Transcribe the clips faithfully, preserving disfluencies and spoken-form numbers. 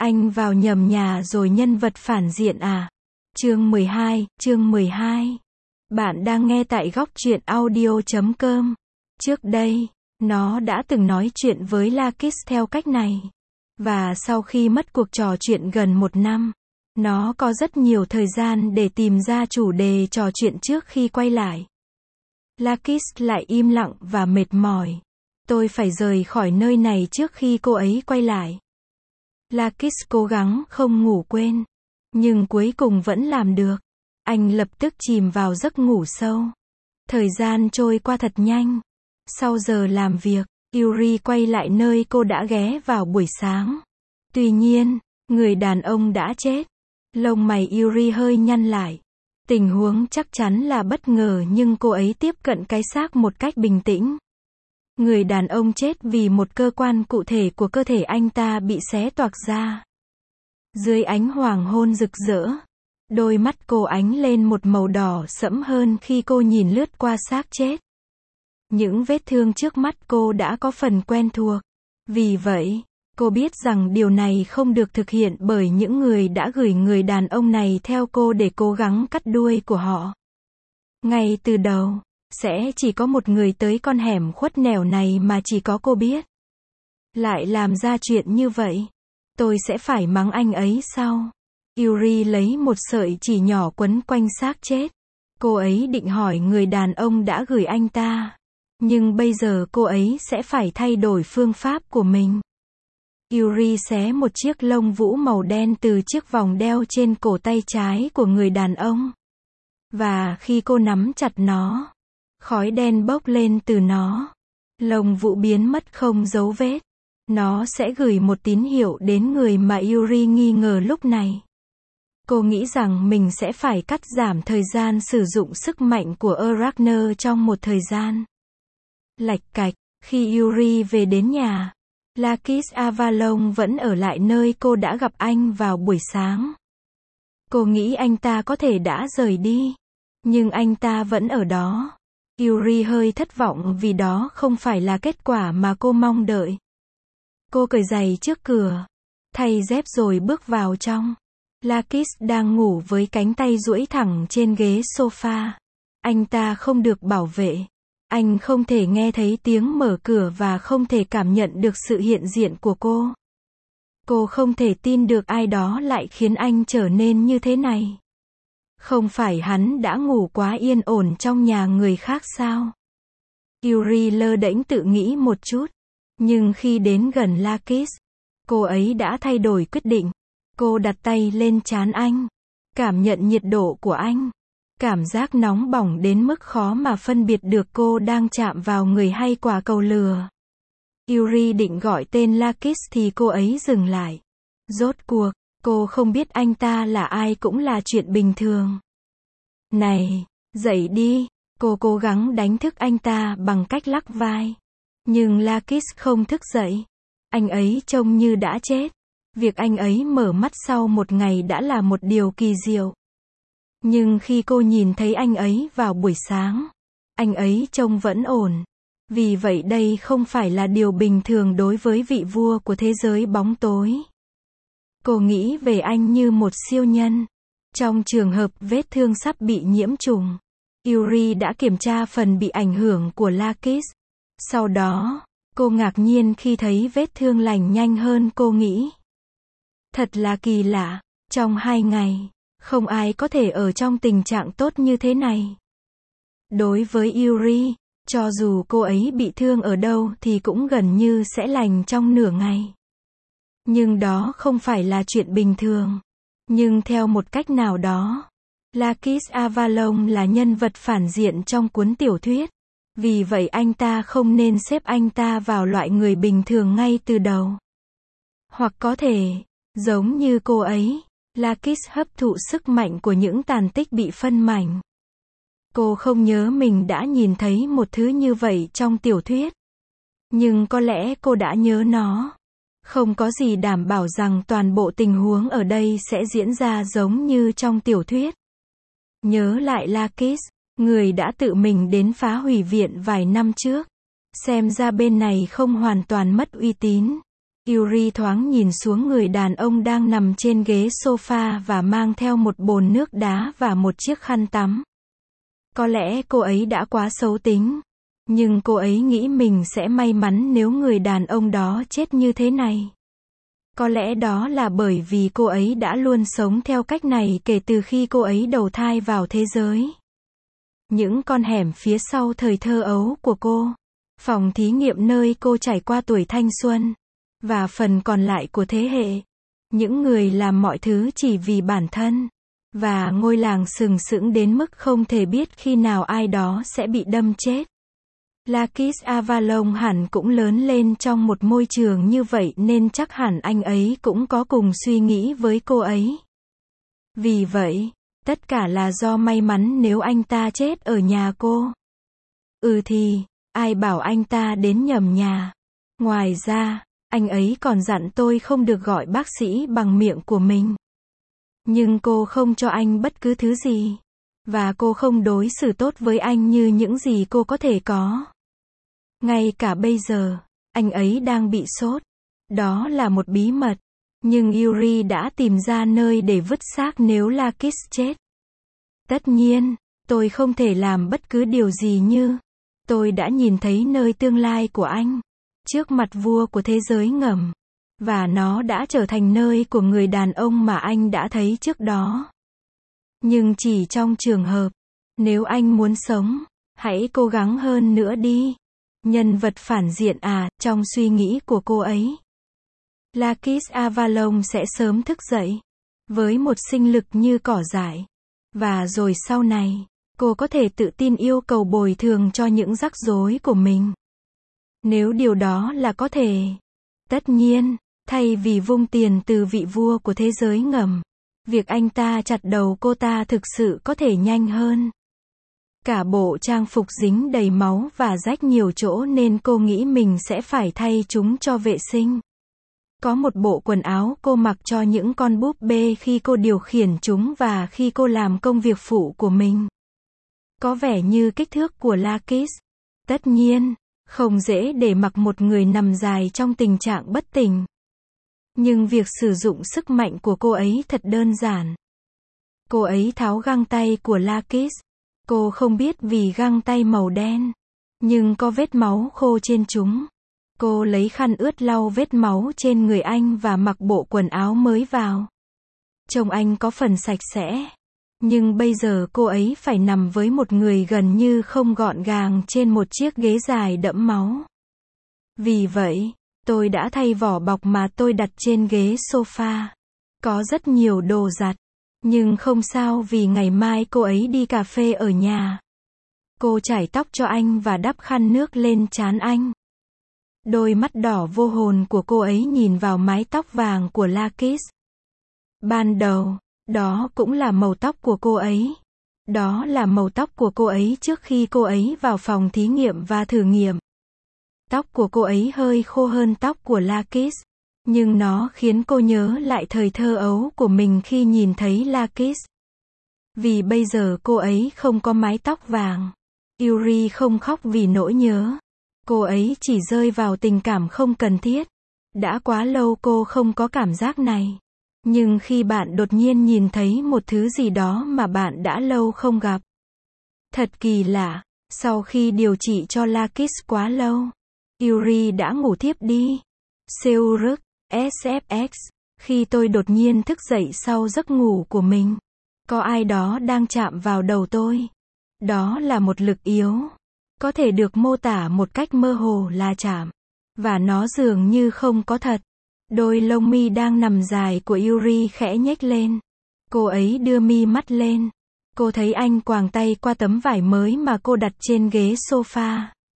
Anh vào nhầm nhà rồi nhân vật phản diện à? Chương mười hai, chương mười hai. Bạn đang nghe tại góc truyện audio chấm com. Trước đây, nó đã từng nói chuyện với Lakis theo cách này. Và sau khi mất cuộc trò chuyện gần một năm, nó có rất nhiều thời gian để tìm ra chủ đề trò chuyện trước khi quay lại. Lakis lại im lặng và mệt mỏi. Tôi phải rời khỏi nơi này trước khi cô ấy quay lại. Lakis cố gắng không ngủ quên, nhưng cuối cùng vẫn làm được. Anh lập tức chìm vào giấc ngủ sâu. Thời gian trôi qua thật nhanh. Sau giờ làm việc, Yuri quay lại nơi cô đã ghé vào buổi sáng. Tuy nhiên, người đàn ông đã chết. Lông mày Yuri hơi nhăn lại. Tình huống chắc chắn là bất ngờ nhưng cô ấy tiếp cận cái xác một cách bình tĩnh. Người đàn ông chết vì một cơ quan cụ thể của cơ thể anh ta bị xé toạc ra. Dưới ánh hoàng hôn rực rỡ, đôi mắt cô ánh lên một màu đỏ sẫm hơn khi cô nhìn lướt qua xác chết. Những vết thương trước mắt cô đã có phần quen thuộc. Vì vậy, cô biết rằng điều này không được thực hiện bởi những người đã gửi người đàn ông này theo cô để cố gắng cắt đuôi của họ. Ngay từ đầu, sẽ chỉ có một người tới con hẻm khuất nẻo này mà chỉ có cô biết. Lại làm ra chuyện như vậy, tôi sẽ phải mắng anh ấy sau. Yuri lấy một sợi chỉ nhỏ quấn quanh xác chết. Cô ấy định hỏi người đàn ông đã gửi anh ta. Nhưng bây giờ cô ấy sẽ phải thay đổi phương pháp của mình. Yuri xé một chiếc lông vũ màu đen từ chiếc vòng đeo trên cổ tay trái của người đàn ông. Và khi cô nắm chặt nó, khói đen bốc lên từ nó. Lông vũ biến mất không dấu vết. Nó sẽ gửi một tín hiệu đến người mà Yuri nghi ngờ lúc này. Cô nghĩ rằng mình sẽ phải cắt giảm thời gian sử dụng sức mạnh của Arachner trong một thời gian. Lạch cạch, khi Yuri về đến nhà, Lakis Avalon vẫn ở lại nơi cô đã gặp anh vào buổi sáng. Cô nghĩ anh ta có thể đã rời đi. Nhưng anh ta vẫn ở đó. Yuri hơi thất vọng vì đó không phải là kết quả mà cô mong đợi. Cô cởi giày trước cửa, thay dép rồi bước vào trong. Lakis đang ngủ với cánh tay duỗi thẳng trên ghế sofa. Anh ta không được bảo vệ. Anh không thể nghe thấy tiếng mở cửa và không thể cảm nhận được sự hiện diện của cô. Cô không thể tin được ai đó lại khiến anh trở nên như thế này. Không phải hắn đã ngủ quá yên ổn trong nhà người khác sao? Yuri lơ đễnh tự nghĩ một chút. Nhưng khi đến gần Lakis, cô ấy đã thay đổi quyết định. Cô đặt tay lên trán anh. Cảm nhận nhiệt độ của anh. Cảm giác nóng bỏng đến mức khó mà phân biệt được cô đang chạm vào người hay quả cầu lửa. Yuri định gọi tên Lakis thì cô ấy dừng lại. Rốt cuộc, cô không biết anh ta là ai cũng là chuyện bình thường. Này, dậy đi. Cô cố gắng đánh thức anh ta bằng cách lắc vai. Nhưng Lakis không thức dậy. Anh ấy trông như đã chết. Việc anh ấy mở mắt sau một ngày đã là một điều kỳ diệu. Nhưng khi cô nhìn thấy anh ấy vào buổi sáng, anh ấy trông vẫn ổn. Vì vậy đây không phải là điều bình thường đối với vị vua của thế giới bóng tối. Cô nghĩ về anh như một siêu nhân. Trong trường hợp vết thương sắp bị nhiễm trùng, Yuri đã kiểm tra phần bị ảnh hưởng của Lakis. Sau đó, cô ngạc nhiên khi thấy vết thương lành nhanh hơn cô nghĩ. Thật là kỳ lạ, trong hai ngày, không ai có thể ở trong tình trạng tốt như thế này. Đối với Yuri, cho dù cô ấy bị thương ở đâu thì cũng gần như sẽ lành trong nửa ngày. Nhưng đó không phải là chuyện bình thường. Nhưng theo một cách nào đó, Lakis Avalon là nhân vật phản diện trong cuốn tiểu thuyết. Vì vậy anh ta không nên xếp anh ta vào loại người bình thường ngay từ đầu. Hoặc có thể, giống như cô ấy, Lakis hấp thụ sức mạnh của những tàn tích bị phân mảnh. Cô không nhớ mình đã nhìn thấy một thứ như vậy trong tiểu thuyết. Nhưng có lẽ cô đã nhớ nó. Không có gì đảm bảo rằng toàn bộ tình huống ở đây sẽ diễn ra giống như trong tiểu thuyết. Nhớ lại Lakis, người đã tự mình đến phá hủy viện vài năm trước. Xem ra bên này không hoàn toàn mất uy tín. Yuri thoáng nhìn xuống người đàn ông đang nằm trên ghế sofa và mang theo một bồn nước đá và một chiếc khăn tắm. Có lẽ cô ấy đã quá xấu tính. Nhưng cô ấy nghĩ mình sẽ may mắn nếu người đàn ông đó chết như thế này. Có lẽ đó là bởi vì cô ấy đã luôn sống theo cách này kể từ khi cô ấy đầu thai vào thế giới. Những con hẻm phía sau thời thơ ấu của cô. Phòng thí nghiệm nơi cô trải qua tuổi thanh xuân. Và phần còn lại của thế hệ. Những người làm mọi thứ chỉ vì bản thân. Và ngôi làng sừng sững đến mức không thể biết khi nào ai đó sẽ bị đâm chết. Lakis Avalon hẳn cũng lớn lên trong một môi trường như vậy nên chắc hẳn anh ấy cũng có cùng suy nghĩ với cô ấy. Vì vậy, tất cả là do may mắn nếu anh ta chết ở nhà cô. Ừ thì, ai bảo anh ta đến nhầm nhà. Ngoài ra, anh ấy còn dặn tôi không được gọi bác sĩ bằng miệng của mình. Nhưng cô không cho anh bất cứ thứ gì. Và cô không đối xử tốt với anh như những gì cô có thể có. Ngay cả bây giờ, anh ấy đang bị sốt. Đó là một bí mật. Nhưng Yuri đã tìm ra nơi để vứt xác nếu Lakis chết. Tất nhiên, tôi không thể làm bất cứ điều gì như. Tôi đã nhìn thấy nơi tương lai của anh. Trước mặt vua của thế giới ngầm. Và nó đã trở thành nơi của người đàn ông mà anh đã thấy trước đó. Nhưng chỉ trong trường hợp, nếu anh muốn sống, hãy cố gắng hơn nữa đi. Nhân vật phản diện à, trong suy nghĩ của cô ấy. Lakis Avalon sẽ sớm thức dậy. Với một sinh lực như cỏ dại. Và rồi sau này, cô có thể tự tin yêu cầu bồi thường cho những rắc rối của mình. Nếu điều đó là có thể. Tất nhiên, thay vì vung tiền từ vị vua của thế giới ngầm, việc anh ta chặt đầu cô ta thực sự có thể nhanh hơn. Cả bộ trang phục dính đầy máu và rách nhiều chỗ nên cô nghĩ mình sẽ phải thay chúng cho vệ sinh. Có một bộ quần áo cô mặc cho những con búp bê khi cô điều khiển chúng và khi cô làm công việc phụ của mình. Có vẻ như kích thước của Lakis. Tất nhiên, không dễ để mặc một người nằm dài trong tình trạng bất tỉnh. Nhưng việc sử dụng sức mạnh của cô ấy thật đơn giản. Cô ấy tháo găng tay của Lakis. Cô không biết vì găng tay màu đen. Nhưng có vết máu khô trên chúng. Cô lấy khăn ướt lau vết máu trên người anh và mặc bộ quần áo mới vào. Trông anh có phần sạch sẽ. Nhưng bây giờ cô ấy phải nằm với một người gần như không gọn gàng trên một chiếc ghế dài đẫm máu. Vì vậy, tôi đã thay vỏ bọc mà tôi đặt trên ghế sofa. Có rất nhiều đồ giặt. Nhưng không sao vì ngày mai cô ấy đi cà phê ở nhà. Cô chải tóc cho anh và đắp khăn nước lên trán anh. Đôi mắt đỏ vô hồn của cô ấy nhìn vào mái tóc vàng của Lakis. Ban đầu, đó cũng là màu tóc của cô ấy. Đó là màu tóc của cô ấy trước khi cô ấy vào phòng thí nghiệm và thử nghiệm. Tóc của cô ấy hơi khô hơn tóc của Lakis. Nhưng nó khiến cô nhớ lại thời thơ ấu của mình khi nhìn thấy Lakis. Vì bây giờ cô ấy không có mái tóc vàng. Yuri không khóc vì nỗi nhớ. Cô ấy chỉ rơi vào tình cảm không cần thiết. Đã quá lâu cô không có cảm giác này. Nhưng khi bạn đột nhiên nhìn thấy một thứ gì đó mà bạn đã lâu không gặp. Thật kỳ lạ, sau khi điều trị cho Lakis quá lâu, Yuri đã ngủ thiếp đi. Seuruk, ét ép ích, khi tôi đột nhiên thức dậy sau giấc ngủ của mình. Có ai đó đang chạm vào đầu tôi. Đó là một lực yếu. Có thể được mô tả một cách mơ hồ là chạm. Và nó dường như không có thật. Đôi lông mi đang nằm dài của Yuri khẽ nhếch lên. Cô ấy đưa mi mắt lên. Cô thấy anh quàng tay qua tấm vải mới mà cô đặt trên ghế sofa.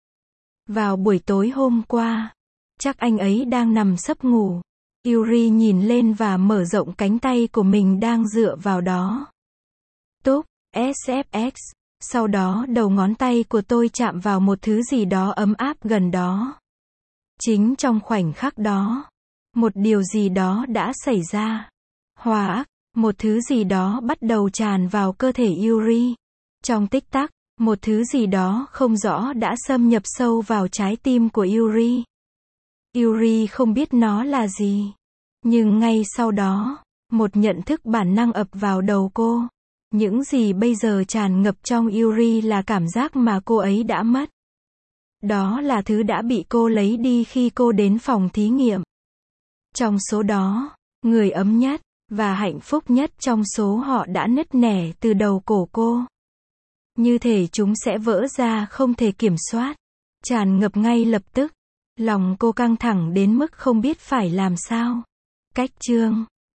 Vào buổi tối hôm qua, chắc anh ấy đang nằm sấp ngủ. Yuri nhìn lên và mở rộng cánh tay của mình đang dựa vào đó. Túc, ét ép ích. Sau đó đầu ngón tay của tôi chạm vào một thứ gì đó ấm áp gần đó. Chính trong khoảnh khắc đó, một điều gì đó đã xảy ra. Hòa ác, một thứ gì đó bắt đầu tràn vào cơ thể Yuri. Trong tích tắc, một thứ gì đó không rõ đã xâm nhập sâu vào trái tim của Yuri. Yuri không biết nó là gì. Nhưng ngay sau đó, một nhận thức bản năng ập vào đầu cô. Những gì bây giờ tràn ngập trong Yuri là cảm giác mà cô ấy đã mất. Đó là thứ đã bị cô lấy đi khi cô đến phòng thí nghiệm. Trong số đó, người ấm nhất và hạnh phúc nhất trong số họ đã nứt nẻ từ đầu cổ cô. Như thể chúng sẽ vỡ ra không thể kiểm soát, tràn ngập ngay lập tức. Lòng cô căng thẳng đến mức không biết phải làm sao. Cách chương